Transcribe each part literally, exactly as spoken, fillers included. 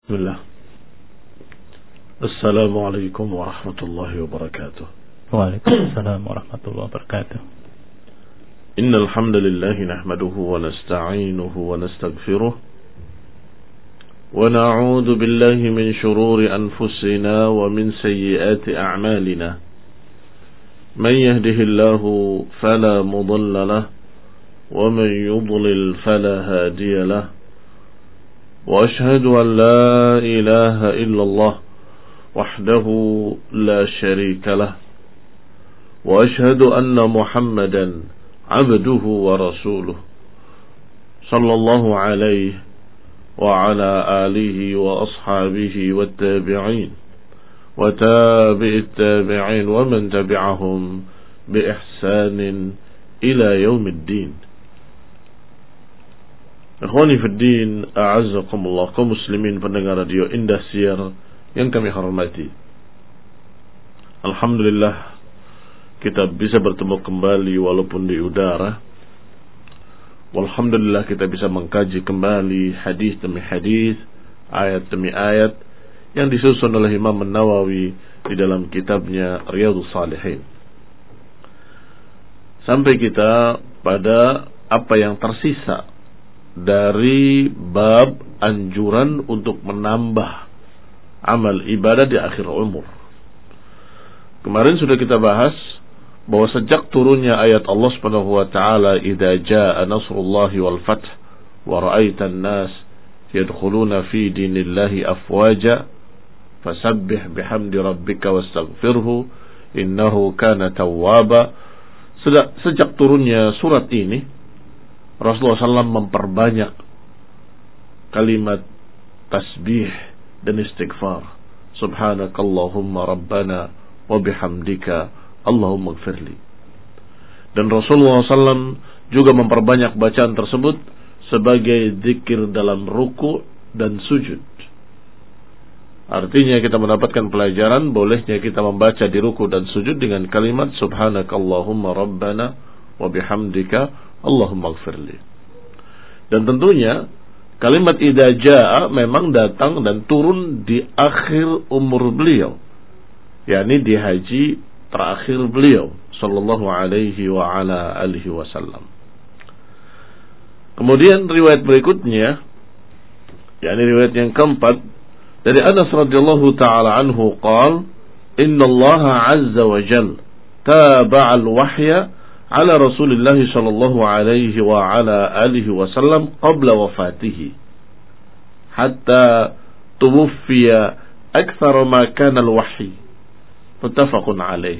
Bismillah. Assalamualaikum warahmatullahi wabarakatuh. Waalaikumsalam warahmatullahi wabarakatuh. Innal hamdalillah nahmaduhu wa nasta'inuhu wa nastaghfiruh wa na'udzu billahi min shururi anfusina wa min sayyiati a'malina. Man yahdihillahu fala mudilla lahu wa man yudlil fala hadiya lahu. وأشهد أن لا إله إلا الله وحده لا شريك له وأشهد أن محمدا عبده ورسوله صلى الله عليه وعلى آله وأصحابه والتابعين وتابع التابعين ومن تبعهم بإحسان إلى يوم الدين. Ikhwani fiddin, a'azzakumullah, kaum muslimin pendengar radio Indah Siar yang kami hormati. Alhamdulillah kita bisa bertemu kembali walaupun di udara. Walhamdulillah kita bisa mengkaji kembali hadis demi hadis, ayat demi ayat yang disusun oleh Imam An-Nawawi di dalam kitabnya Riyadhus Shalihin. Sampai kita pada apa yang tersisa dari bab anjuran untuk menambah amal ibadah di akhir umur. Kemarin sudah kita bahas bahwa sejak turunnya ayat Allah Subhanahu wa taala, "Idza jaa nasrullahi wal fath wa ra'aitan nas yadkhuluna fi dinillahi afwaja fasabbih bihamdi rabbika wastaghfirhu innahu kana tawwaba." Sejak turunnya surat ini, Rasulullah shallallahu alaihi wasallam memperbanyak kalimat tasbih dan istighfar. Subhanakallahumma rabbana wa bihamdika Allahumma ighfirli. Dan Rasulullah shallallahu alaihi wasallam juga memperbanyak bacaan tersebut sebagai zikir dalam ruku dan sujud. Artinya kita mendapatkan pelajaran bolehnya kita membaca di ruku dan sujud dengan kalimat Subhanakallahumma rabbana wa bihamdika Allahumma ighfirli. Dan tentunya kalimat idza jaa memang datang dan turun di akhir umur beliau, yakni di haji terakhir beliau sallallahu alaihi wa ala alihi wasallam. Kemudian riwayat berikutnya, yakni riwayat yang keempat dari Anas radhiyallahu taala anhu qala innallaha azza wa jalla taba'a al-wahya على رسول الله صلى الله عليه وعلى آله وسلم قبل وفاته حتى توفي أكثر ما كان الوحي متفق عليه.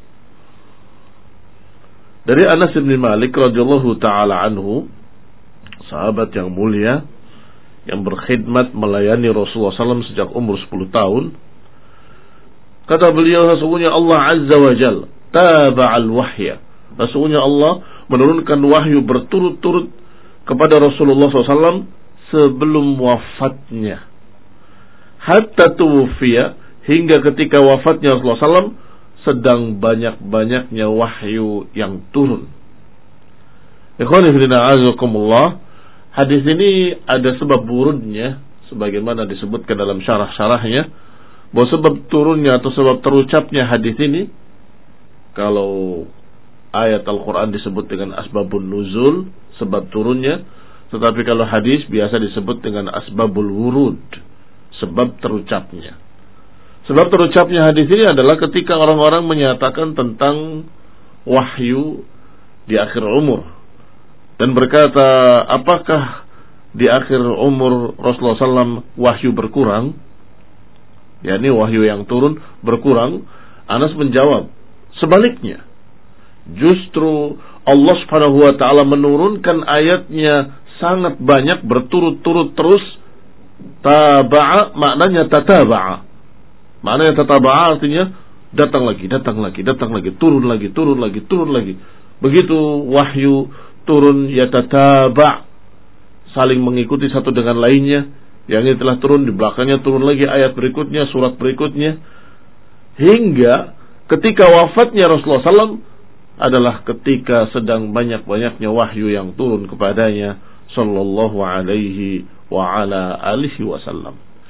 Dari Anas bin Malik radhiyallahu taala anhu, sahabat yang mulia yang berkhidmat melayani Rasulullah sallallahu alaihi wasallam sejak umur sepuluh tahun, kata beliau, sesungguhnya Allah azza wa jalla taba'al wahya, sesungguhnya Allah menurunkan wahyu berturut-turut kepada Rasulullah shallallahu alaihi wasallam sebelum wafatnya. Hatta tuwfiya, hingga ketika wafatnya Rasulullah shallallahu alaihi wasallam sedang banyak-banyaknya wahyu yang turun. Ikhwani fillah azakumullah, hadis ini ada sebab wurudnya sebagaimana disebutkan dalam syarah-syarahnya, bahwa sebab turunnya atau sebab terucapnya hadis ini, kalau ayat Al-Quran disebut dengan asbabun nuzul, sebab turunnya. Tetapi kalau hadis biasa disebut dengan asbabul wurud, sebab terucapnya. Sebab terucapnya hadis ini adalah ketika orang-orang menyatakan tentang wahyu di akhir umur. Dan berkata, apakah di akhir umur Rasulullah shallallahu alaihi wasallam wahyu berkurang? yakni wahyu yang turun berkurang. Anas menjawab, sebaliknya. Justru Allah Subhanahu wa taala menurunkan ayatnya sangat banyak berturut-turut terus. Taba'a maknanya tataba'a. Maknanya tataba'a artinya datang lagi, datang lagi, datang lagi, turun lagi, turun lagi, turun lagi. Begitu wahyu turun ya tataba', saling mengikuti satu dengan lainnya. Yang ini telah turun, di belakangnya turun lagi ayat berikutnya, surat berikutnya. Hingga ketika wafatnya Rasulullah shallallahu alaihi wasallam adalah ketika sedang banyak-banyaknya wahyu yang turun kepadanya sallallahu alaihi wa ala alihi wasallam.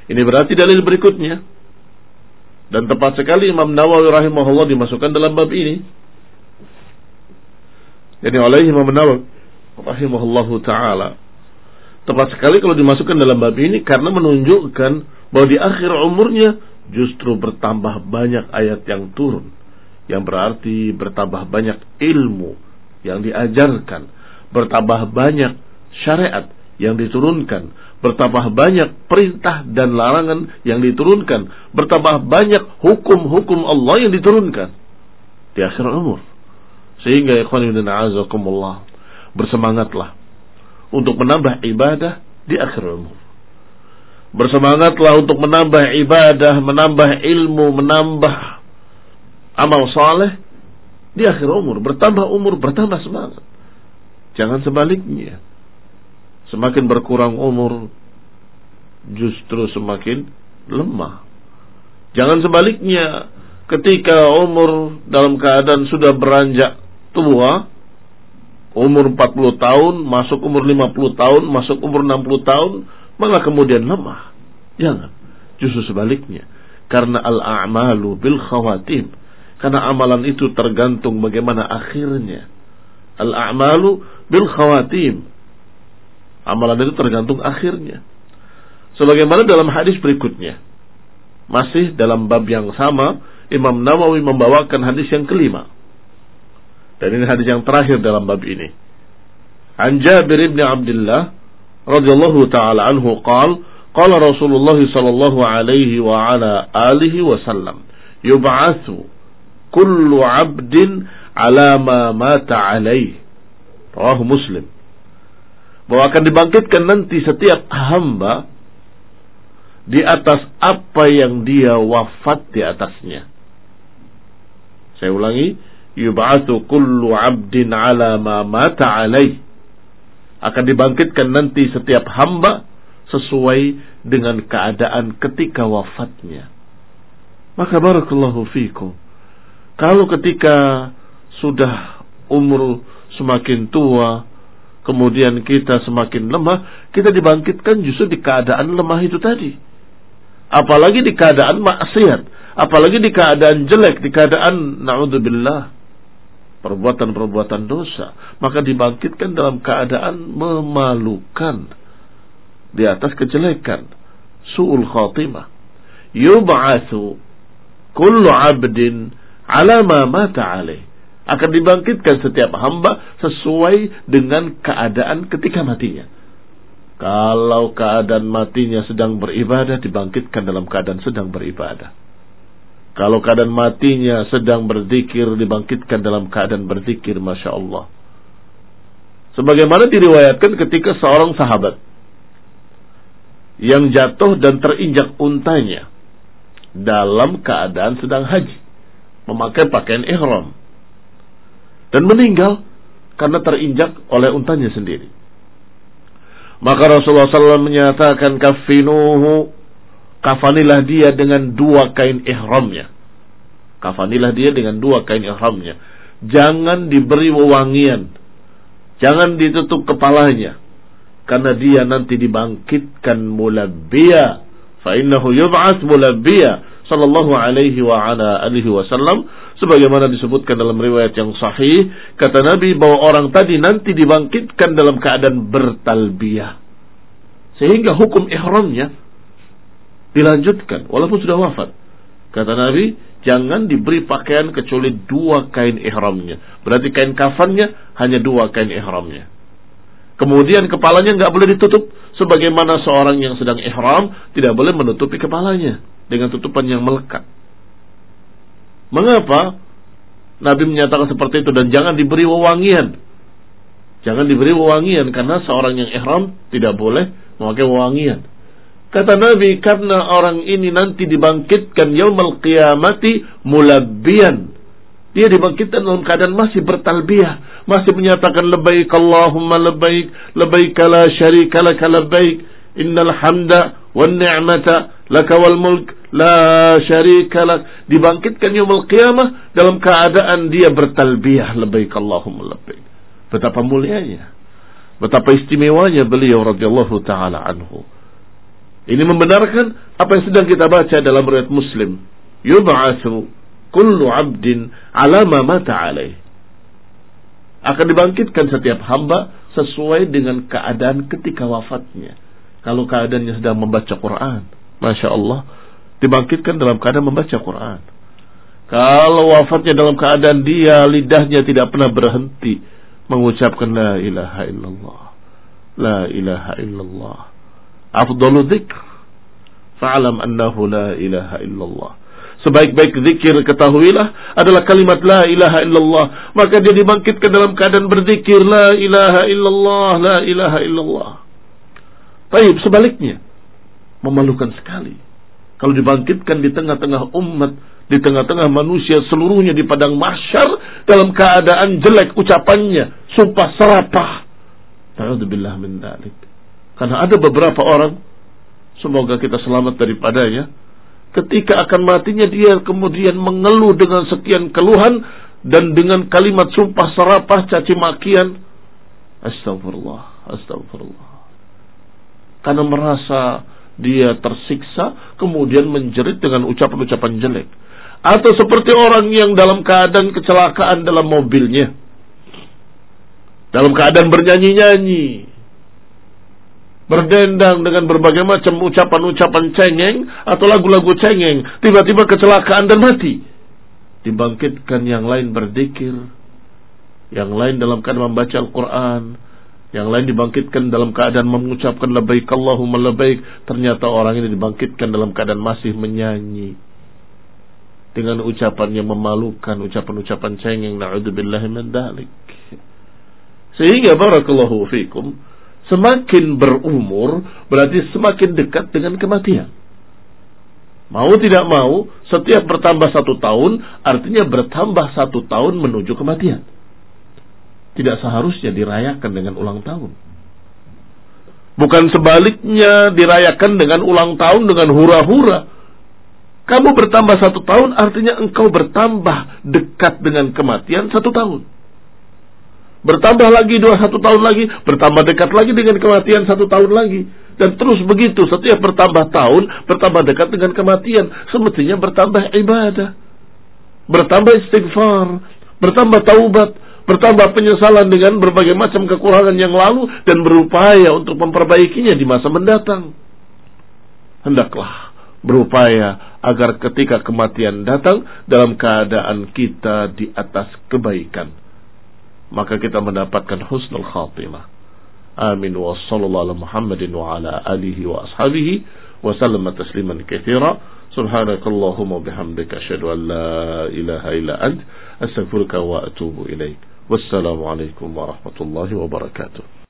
Ini berarti dalil berikutnya. Dan tepat sekali Imam Nawawi rahimahullah dimasukkan dalam bab ini. Jadi oleh Imam Nawawi rahimahullahu ta'ala, tepat sekali kalau dimasukkan dalam bab ini karena menunjukkan bahwa di akhir umurnya justru bertambah banyak ayat yang turun, yang berarti bertambah banyak ilmu yang diajarkan, bertambah banyak syariat yang diturunkan, bertambah banyak perintah dan larangan yang diturunkan, bertambah banyak hukum-hukum Allah yang diturunkan di akhir umur. Sehingga ikhwan fillah a'azakumullah, bersemangatlah untuk menambah ibadah di akhir umur. Bersemangatlah untuk menambah ibadah, menambah ilmu, menambah amal saleh di akhir umur. Bertambah umur, bertambah semangat. Jangan sebaliknya. Semakin berkurang umur, justru semakin lemah. Jangan sebaliknya, ketika umur dalam keadaan sudah beranjak tua, umur empat puluh tahun, masuk umur lima puluh tahun, masuk umur enam puluh tahun, maka kemudian lemah. Jangan. Justru sebaliknya. Karena al-a'malu bil khawatim. Karena amalan itu tergantung bagaimana akhirnya. Al-a'malu bil khawatim. Amalan itu tergantung akhirnya. Sebagaimana dalam hadis berikutnya. Masih dalam bab yang sama, Imam Nawawi membawakan hadis yang kelima. Dan ini hadis yang terakhir dalam bab ini. An Jabir bin Abdullah radhiyallahu ta'ala anhu qala qala Rasulullah sallallahu alaihi wa ala alihi wasallam yub'atsu kullu 'abdin 'ala ma mata 'alaihi. Rawahu Muslim. Bahwa akan dibangkitkan nanti setiap hamba di atas apa yang dia wafat di atasnya. Saya ulangi, yub'atsu kullu 'abdin 'ala ma mata 'alaihi. Akan dibangkitkan nanti setiap hamba sesuai dengan keadaan ketika wafatnya. Maka barakallahu fikum, kalau ketika sudah umur semakin tua, kemudian kita semakin lemah, kita dibangkitkan justru di keadaan lemah itu tadi. Apalagi di keadaan maksiat, apalagi di keadaan jelek, di keadaan na'udzubillah, perbuatan-perbuatan dosa, maka dibangkitkan dalam keadaan memalukan, di atas kejelekan, su'ul khatimah. Yub'atsu kullu 'abdin 'ala ma mata 'alaih. Akan dibangkitkan setiap hamba sesuai dengan keadaan ketika matinya. Kalau keadaan matinya sedang beribadah, dibangkitkan dalam keadaan sedang beribadah. Kalau keadaan matinya sedang berzikir, dibangkitkan dalam keadaan berzikir, Masya Allah. Sebagaimana diriwayatkan ketika seorang sahabat yang jatuh dan terinjak untanya dalam keadaan sedang haji, memakai pakaian ihram, dan meninggal karena terinjak oleh untanya sendiri. Maka Rasulullah shallallahu alaihi wasallam menyatakan, kafinuhu, kafanilah dia dengan dua kain ihramnya. Kafanilah dia dengan dua kain ihramnya. Jangan diberi wewangian, jangan ditutup kepalanya, karena dia nanti dibangkitkan mulabbiya, fa innahu yub'ats mulabbiya, sallallahu alaihi wa ala alihi wasallam. Sebagaimana disebutkan dalam riwayat yang sahih, kata Nabi bahwa orang tadi nanti dibangkitkan dalam keadaan bertalbiyah, sehingga hukum ihramnya dilanjutkan walaupun sudah wafat. Kata Nabi, jangan diberi pakaian kecuali dua kain ihramnya. Berarti kain kafannya hanya dua kain ihramnya. Kemudian kepalanya nggak boleh ditutup, sebagaimana seorang yang sedang ihram tidak boleh menutupi kepalanya dengan tutupan yang melekat. Mengapa Nabi menyatakan seperti itu? Dan jangan diberi wewangian. Jangan diberi wewangian, karena seorang yang ihram tidak boleh memakai wewangian. Kata Nabi, karena orang ini nanti dibangkitkan yaumul qiyamati mulabbiyan. Dia dibangkitkan dalam keadaan masih bertalbiyah, masih menyatakan labbaik Allahumma labbaik, labbaik la syarika laka labbaik, innal hamda wan ni'mata laka wal mulk la syarika lak. Dibangkitkan yaumul qiyamah dalam keadaan dia bertalbiyah, labbaik Allahumma labbaik. Betapa mulianya, betapa istimewanya beliau radhiyallahu taala anhu. Ini membenarkan apa yang sedang kita baca dalam riwayat Muslim. Yub'atsu kullu 'abdin 'ala ma mata 'alaih. Akan dibangkitkan setiap hamba sesuai dengan keadaan ketika wafatnya. Kalau keadaannya sedang membaca Quran, Masya Allah, dibangkitkan dalam keadaan membaca Quran. Kalau wafatnya dalam keadaan dia lidahnya tidak pernah berhenti mengucapkan la ilaha illallah, la ilaha illallah, afdalu dzikr fa'alam annahu la ilaha illallah. Sebaik-baik zikir ketahuilah adalah kalimat la ilaha illallah. Maka dia dibangkitkan dalam keadaan berzikir la ilaha illallah, la ilaha illallah. Baik, sebaliknya memalukan sekali kalau dibangkitkan di tengah-tengah umat, di tengah-tengah manusia seluruhnya di padang mahsyar dalam keadaan jelek ucapannya, sumpah serapah. Na'udzubillah min dzalik. Karena ada beberapa orang, semoga kita selamat daripadanya, ketika akan matinya dia kemudian mengeluh dengan sekian keluhan dan dengan kalimat sumpah serapah, caci makian. Astagfirullah, astagfirullah. Karena merasa dia tersiksa, kemudian menjerit dengan ucapan-ucapan jelek. Atau seperti orang yang dalam keadaan kecelakaan dalam mobilnya, dalam keadaan bernyanyi-nyanyi, berdendang dengan berbagai macam ucapan-ucapan cengeng atau lagu-lagu cengeng, tiba-tiba kecelakaan dan mati. Dibangkitkan yang lain berzikir, yang lain dalam keadaan membaca Al-Quran, yang lain dibangkitkan dalam keadaan mengucapkan labbaik Allahumma labbaik. Ternyata orang ini dibangkitkan dalam keadaan masih menyanyi dengan ucapan yang memalukan, ucapan-ucapan cengeng. Na'udzubillahi min dzalik. Sehingga barakallahu fikum, semakin berumur berarti semakin dekat dengan kematian. Mau tidak mau, setiap bertambah satu tahun artinya bertambah satu tahun menuju kematian. Tidak seharusnya dirayakan dengan ulang tahun. Bukan sebaliknya dirayakan dengan ulang tahun dengan hura-hura. Kamu bertambah satu tahun artinya engkau bertambah dekat dengan kematian satu tahun. Bertambah lagi dua satu tahun lagi, bertambah dekat lagi dengan kematian satu tahun lagi. Dan terus begitu, setiap bertambah tahun, bertambah dekat dengan kematian. Semestinya bertambah ibadah, bertambah istighfar, bertambah taubat, bertambah penyesalan dengan berbagai macam kekurangan yang lalu, dan berupaya untuk memperbaikinya di masa mendatang. Hendaklah berupaya agar ketika kematian datang dalam keadaan kita di atas kebaikan, maka kita mendapatkan husnul khatimah. Amin wa sallallahu ala Muhammadin wa ala alihi wa ashabihi wa sallama tasliman katsira. Subhanakallahumma bihamdika asyhadu an la ilaha illa ant astaghfiruka wa atubu ilaik. Wassalamu alaikum warahmatullahi wabarakatuh.